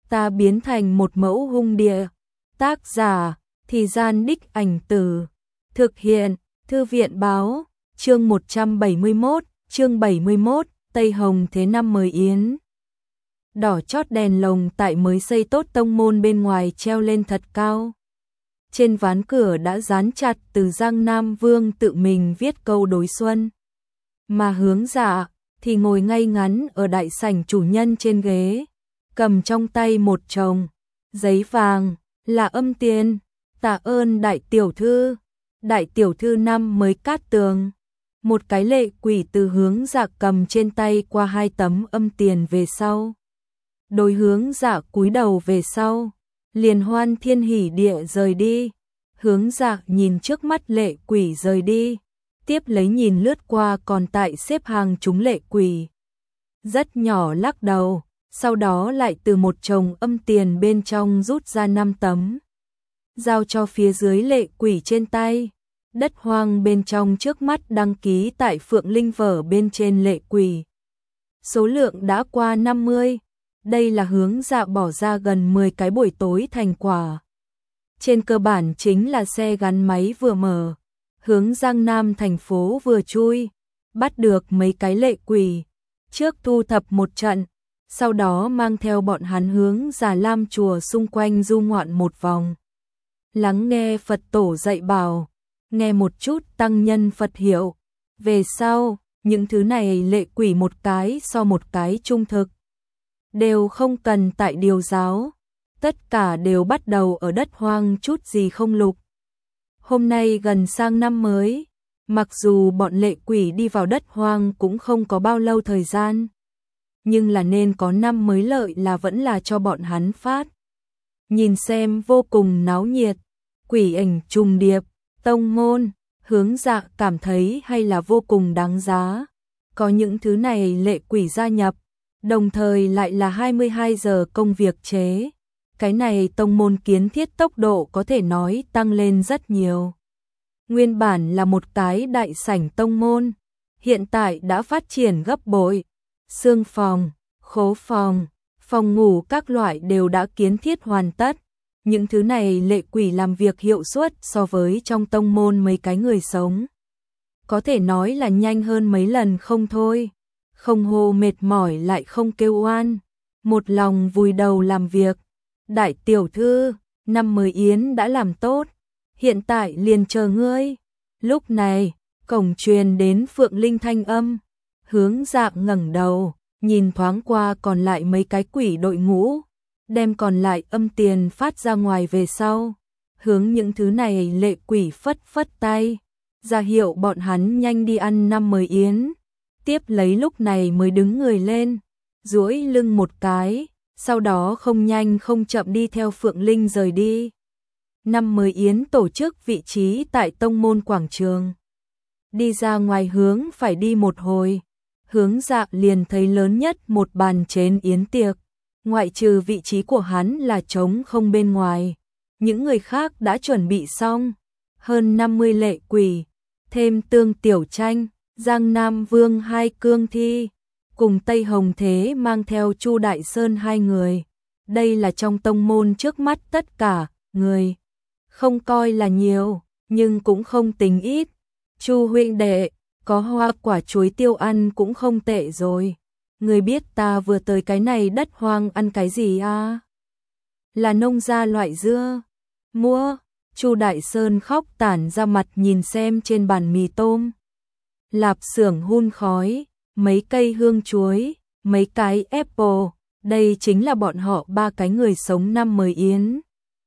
ta biến thành một mẫu hung địa. Tác giả, Thì Gian Đích Ảnh Từ. Thực hiện, Thư viện báo, chương 171, chương 71, Tây Hồng Thế Năm mời yến. Đỏ chót đèn lồng tại mới xây tốt tông môn bên ngoài treo lên thật cao. Trên ván cửa đã dán chặt từ Giang Nam Vương tự mình viết câu đối xuân. Mà Hướng Dạ thì ngồi ngay ngắn ở đại sảnh chủ nhân trên ghế, cầm trong tay một chồng giấy vàng là âm tiền. Tạ ơn đại tiểu thư. Đại tiểu thư năm mới cát tường. Một cái lệ quỷ từ Hướng Dạ cầm trên tay qua 2 tấm âm tiền về sau. Đối Hướng Dạ cúi đầu về sau, liền hoan thiên hỉ địa rời đi. Hướng Dạ nhìn trước mắt lệ quỷ rời đi, tiếp lấy nhìn lướt qua còn tại xếp hàng chúng lệ quỷ. Rất nhỏ lắc đầu, sau đó lại từ một chồng âm tiền bên trong rút ra 5 tấm. Giao cho phía dưới lệ quỷ trên tay. Đất hoang bên trong trước mắt đăng ký tại Phượng Linh Vở bên trên lệ quỷ. Số lượng đã qua 50. Đây là Hướng Dạ bỏ ra gần 10 cái buổi tối thành quả. Trên cơ bản chính là xe gắn máy vừa mở, hướng Giang Nam thành phố vừa chui, bắt được mấy cái lệ quỷ. Trước thu thập một trận, sau đó mang theo bọn hắn hướng Già Lam chùa xung quanh du ngoạn một vòng. Lắng nghe Phật tổ dạy bảo, nghe một chút tăng nhân Phật hiệu. Về sau, những thứ này lệ quỷ một cái so một cái trung thực. Đều không cần tại điều giáo, tất cả đều bắt đầu ở đất hoang chút gì không lục. Hôm nay gần sang năm mới, mặc dù bọn lệ quỷ đi vào đất hoang cũng không có bao lâu thời gian, nhưng là nên có năm mới lợi là vẫn là cho bọn hắn phát. Nhìn xem vô cùng náo nhiệt, quỷ ảnh trùng điệp, tông môn, Hướng Dạ cảm thấy hay là vô cùng đáng giá. Có những thứ này lệ quỷ gia nhập, đồng thời lại là 22 giờ công việc chế. Cái này tông môn kiến thiết tốc độ có thể nói tăng lên rất nhiều. Nguyên bản là một cái đại sảnh tông môn, hiện tại đã phát triển gấp bội. Xương phòng, khố phòng, phòng ngủ các loại đều đã kiến thiết hoàn tất. Những thứ này lệ quỷ làm việc hiệu suất so với trong tông môn mấy cái người sống. Có thể nói là nhanh hơn mấy lần không thôi. Không hô mệt mỏi lại không kêu oan, một lòng vùi đầu làm việc. Đại tiểu thư, năm mới yến đã làm tốt, hiện tại liền chờ ngươi. Lúc này, cổng truyền đến Phượng Linh thanh âm. Hướng Dạ ngẩng đầu, nhìn thoáng qua còn lại mấy cái quỷ đội ngũ, đem còn lại âm tiền phát ra ngoài về sau. Hướng những thứ này lệ quỷ phất phất tay, ra hiệu bọn hắn nhanh đi ăn năm mới yến. Tiếp lấy lúc này mới đứng người lên, duỗi lưng một cái, sau đó không nhanh không chậm đi theo Phượng Linh rời đi. Năm mới yến tổ chức vị trí tại tông môn quảng trường. Đi ra ngoài hướng phải đi một hồi, Hướng Dạ liền thấy lớn nhất một bàn chén yến tiệc, ngoại trừ vị trí của hắn là trống không bên ngoài. Những người khác đã chuẩn bị xong, hơn 50 lệ quỷ, thêm Tương Tiểu Tranh, Giang Nam Vương 2 cương thi, cùng Tây Hồng Thế mang theo Chu Đại Sơn 2 người. Đây là trong tông môn trước mắt tất cả người, không coi là nhiều, nhưng cũng không tính ít. Chu huynh đệ, có hoa quả chuối tiêu ăn cũng không tệ rồi. Người biết ta vừa tới cái này đất hoang ăn cái gì à? Là nông gia loại dưa. Mua. Chu Đại Sơn khóc tản ra mặt nhìn xem trên bàn mì tôm, lạp xưởng hun khói, mấy cây hương chuối, mấy cái apple. Đây chính là bọn họ 3 cái người sống năm mới yến.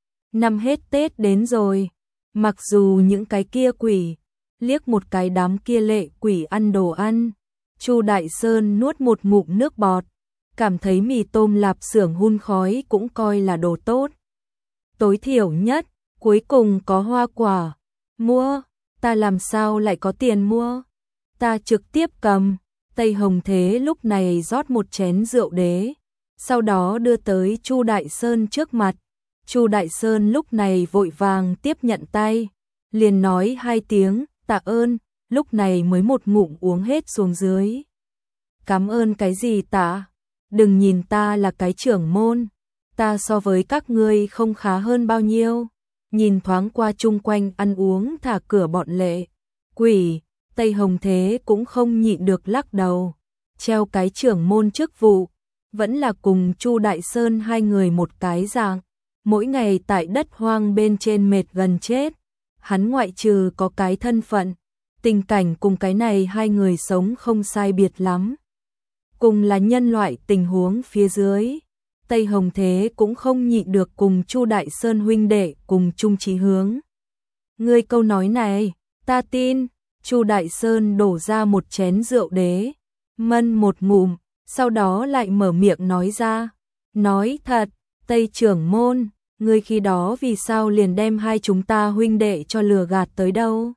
Năm hết Tết đến rồi, mặc dù những cái kia quỷ liếc một cái đám kia lệ quỷ ăn đồ ăn, Chu Đại Sơn nuốt một ngụm nước bọt, cảm thấy mì tôm lạp xưởng hun khói cũng coi là đồ tốt. Tối thiểu nhất, cuối cùng có hoa quả. Mua, ta làm sao lại có tiền mua? Ta trực tiếp cầm. Tây Hồng Thế lúc này rót một chén rượu đế, sau đó đưa tới Chu Đại Sơn trước mặt. Chu Đại Sơn lúc này vội vàng tiếp nhận tay, liền nói 2 tiếng tạ ơn, lúc này mới một ngụm uống hết xuống dưới. Cảm ơn cái gì tạ? Đừng nhìn ta là cái trưởng môn, ta so với các ngươi không khá hơn bao nhiêu. Nhìn thoáng qua chung quanh ăn uống thả cửa bọn lệ quỷ, Tây Hồng Thế cũng không nhịn được lắc đầu. Treo cái trưởng môn chức vụ, vẫn là cùng Chu Đại Sơn hai người một cái dạng, mỗi ngày tại đất hoang bên trên mệt gần chết. Hắn ngoại trừ có cái thân phận, tình cảnh cùng cái này hai người sống không sai biệt lắm. Cùng là nhân loại tình huống phía dưới, Tây Hồng Thế cũng không nhịn được cùng Chu Đại Sơn huynh đệ cùng chung chí hướng. Ngươi câu nói này, ta tin. Chu Đại Sơn đổ ra một chén rượu đế, mân một ngụm, sau đó lại mở miệng nói ra. Nói thật, Tây trưởng môn, ngươi khi đó vì sao liền đem hai chúng ta huynh đệ cho lừa gạt tới đâu?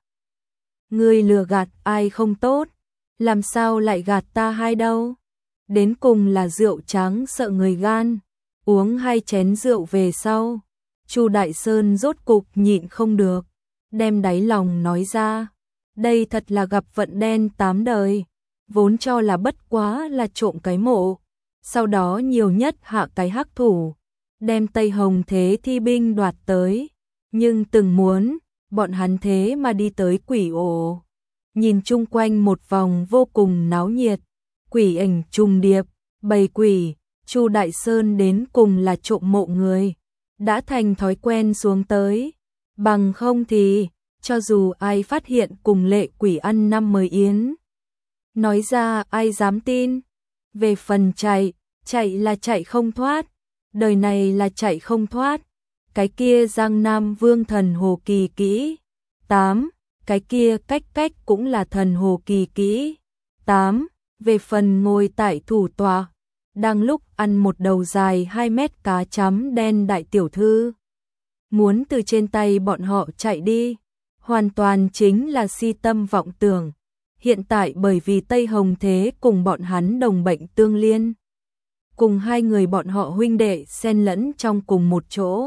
Ngươi lừa gạt ai không tốt, làm sao lại gạt ta hai đâu? Đến cùng là rượu trắng sợ người gan. Uống hai chén rượu về sau, Chu Đại Sơn rốt cục nhịn không được, đem đáy lòng nói ra. Đây thật là gặp vận đen tám đời, vốn cho là bất quá là trộm cái mộ, sau đó nhiều nhất hạ cái hắc thủ, đem Tây Hồng Thế thi binh đoạt tới, nhưng từng muốn, bọn hắn thế mà đi tới quỷ ổ. Nhìn chung quanh một vòng vô cùng náo nhiệt, quỷ ảnh trùng điệp, bầy quỷ, Chu Đại Sơn đến cùng là trộm mộ người, đã thành thói quen xuống tới, bằng không thì cho dù ai phát hiện cùng lệ quỷ ăn năm mới yến, nói ra ai dám tin. Về phần chạy là chạy không thoát, đời này là chạy không thoát. Cái kia Giang Nam Vương thần hồ kỳ kỹ 8, cái kia cách cũng là thần hồ kỳ kỹ 8. Về phần ngồi tại thủ tọa, đang lúc ăn một đầu dài 2 mét cá chấm đen đại tiểu thư, muốn từ trên tay bọn họ chạy đi, hoàn toàn chính là si tâm vọng tưởng. Hiện tại bởi vì Tây Hồng Thế cùng bọn hắn đồng bệnh tương liên, cùng hai người bọn họ huynh đệ xen lẫn trong cùng một chỗ,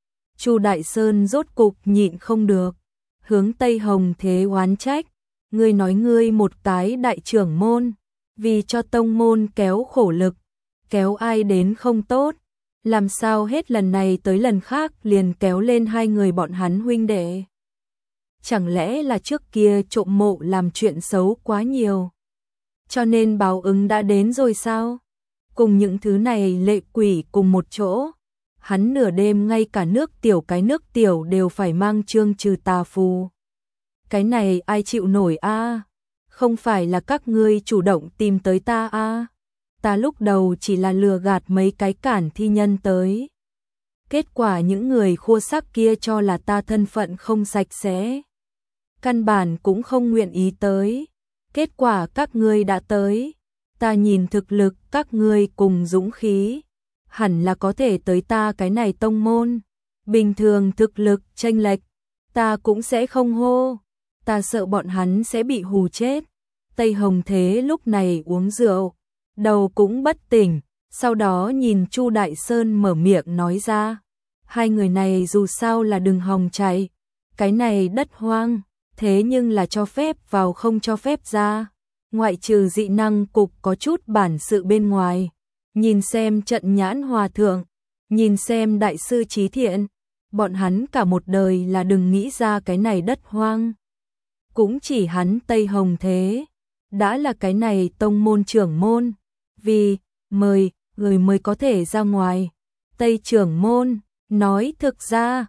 Chu Đại Sơn rốt cục nhịn không được, hướng Tây Hồng Thế oán trách. Ngươi nói ngươi một cái đại trưởng môn, vì cho tông môn kéo khổ lực, kéo ai đến không tốt, làm sao hết lần này tới lần khác liền kéo lên hai người bọn hắn huynh đệ? Chẳng lẽ là trước kia trộm mộ làm chuyện xấu quá nhiều, cho nên báo ứng đã đến rồi sao? Cùng những thứ này lệ quỷ cùng một chỗ, hắn nửa đêm ngay cả cái nước tiểu đều phải mang chương trừ tà phù. Cái này ai chịu nổi a? Không phải là các ngươi chủ động tìm tới ta a? Ta lúc đầu chỉ là lừa gạt mấy cái cản thi nhân tới. Kết quả những người khua sắc kia cho là ta thân phận không sạch sẽ, căn bản cũng không nguyện ý tới. Kết quả các ngươi đã tới, ta nhìn thực lực các ngươi cùng dũng khí, hẳn là có thể tới ta cái này tông môn. Bình thường thực lực chênh lệch, ta cũng sẽ không hô, ta sợ bọn hắn sẽ bị hù chết. Tây Hồng Thế lúc này uống rượu, đầu cũng bất tỉnh, sau đó nhìn Chu Đại Sơn mở miệng nói ra. Hai người này dù sao là đừng hòng chạy, cái này đất hoang, thế nhưng là cho phép vào không cho phép ra, ngoại trừ dị năng cục có chút bản sự bên ngoài. Nhìn xem trận nhãn hòa thượng, nhìn xem đại sư trí thiện, bọn hắn cả một đời là đừng nghĩ ra cái này đất hoang. Cũng chỉ hắn Tây Hồng Thế, đã là cái này tông môn trưởng môn, vì mời người mới có thể ra ngoài. Tây trưởng môn, nói thực ra,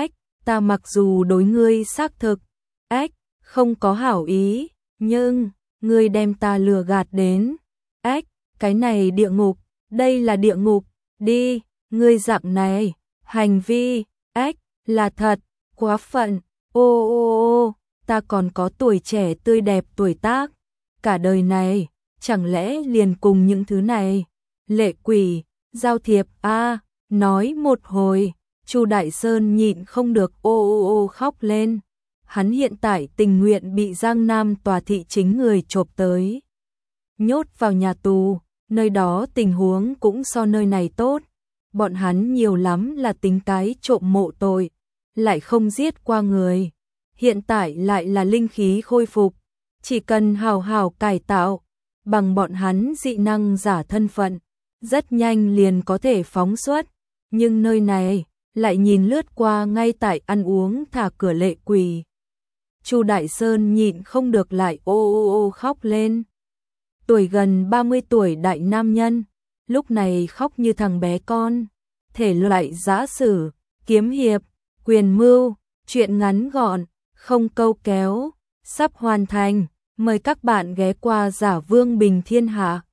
ta mặc dù đối ngươi xác thực, không có hảo ý, nhưng ngươi đem ta lừa gạt đến, cái này địa ngục, đây là địa ngục, đi, ngươi dạng này, hành vi, là thật, quá phận, ô, ta còn có tuổi trẻ tươi đẹp tuổi tác, cả đời này, chẳng lẽ liền cùng những thứ này, lệ quỷ, giao thiệp nói một hồi, Chu Đại Sơn nhịn không được ô khóc lên. Hắn hiện tại tình nguyện bị Giang Nam tòa thị chính người chộp tới, nhốt vào nhà tù, nơi đó tình huống cũng so nơi này tốt. Bọn hắn nhiều lắm là tính cái trộm mộ tội, lại không giết qua người. Hiện tại lại là linh khí khôi phục, chỉ cần hào hào cải tạo, bằng bọn hắn dị năng giả thân phận, rất nhanh liền có thể phóng xuất. Nhưng nơi này lại nhìn lướt qua ngay tại ăn uống thả cửa lệ quỳ. Chu Đại Sơn nhịn không được lại ô ô ô khóc lên. Tuổi gần 30 tuổi đại nam nhân, lúc này khóc như thằng bé con. Thể loại giã sử, kiếm hiệp, quyền mưu, chuyện ngắn gọn, không câu kéo, sắp hoàn thành. Mời các bạn ghé qua Giả Vương Bình Thiên Hạ.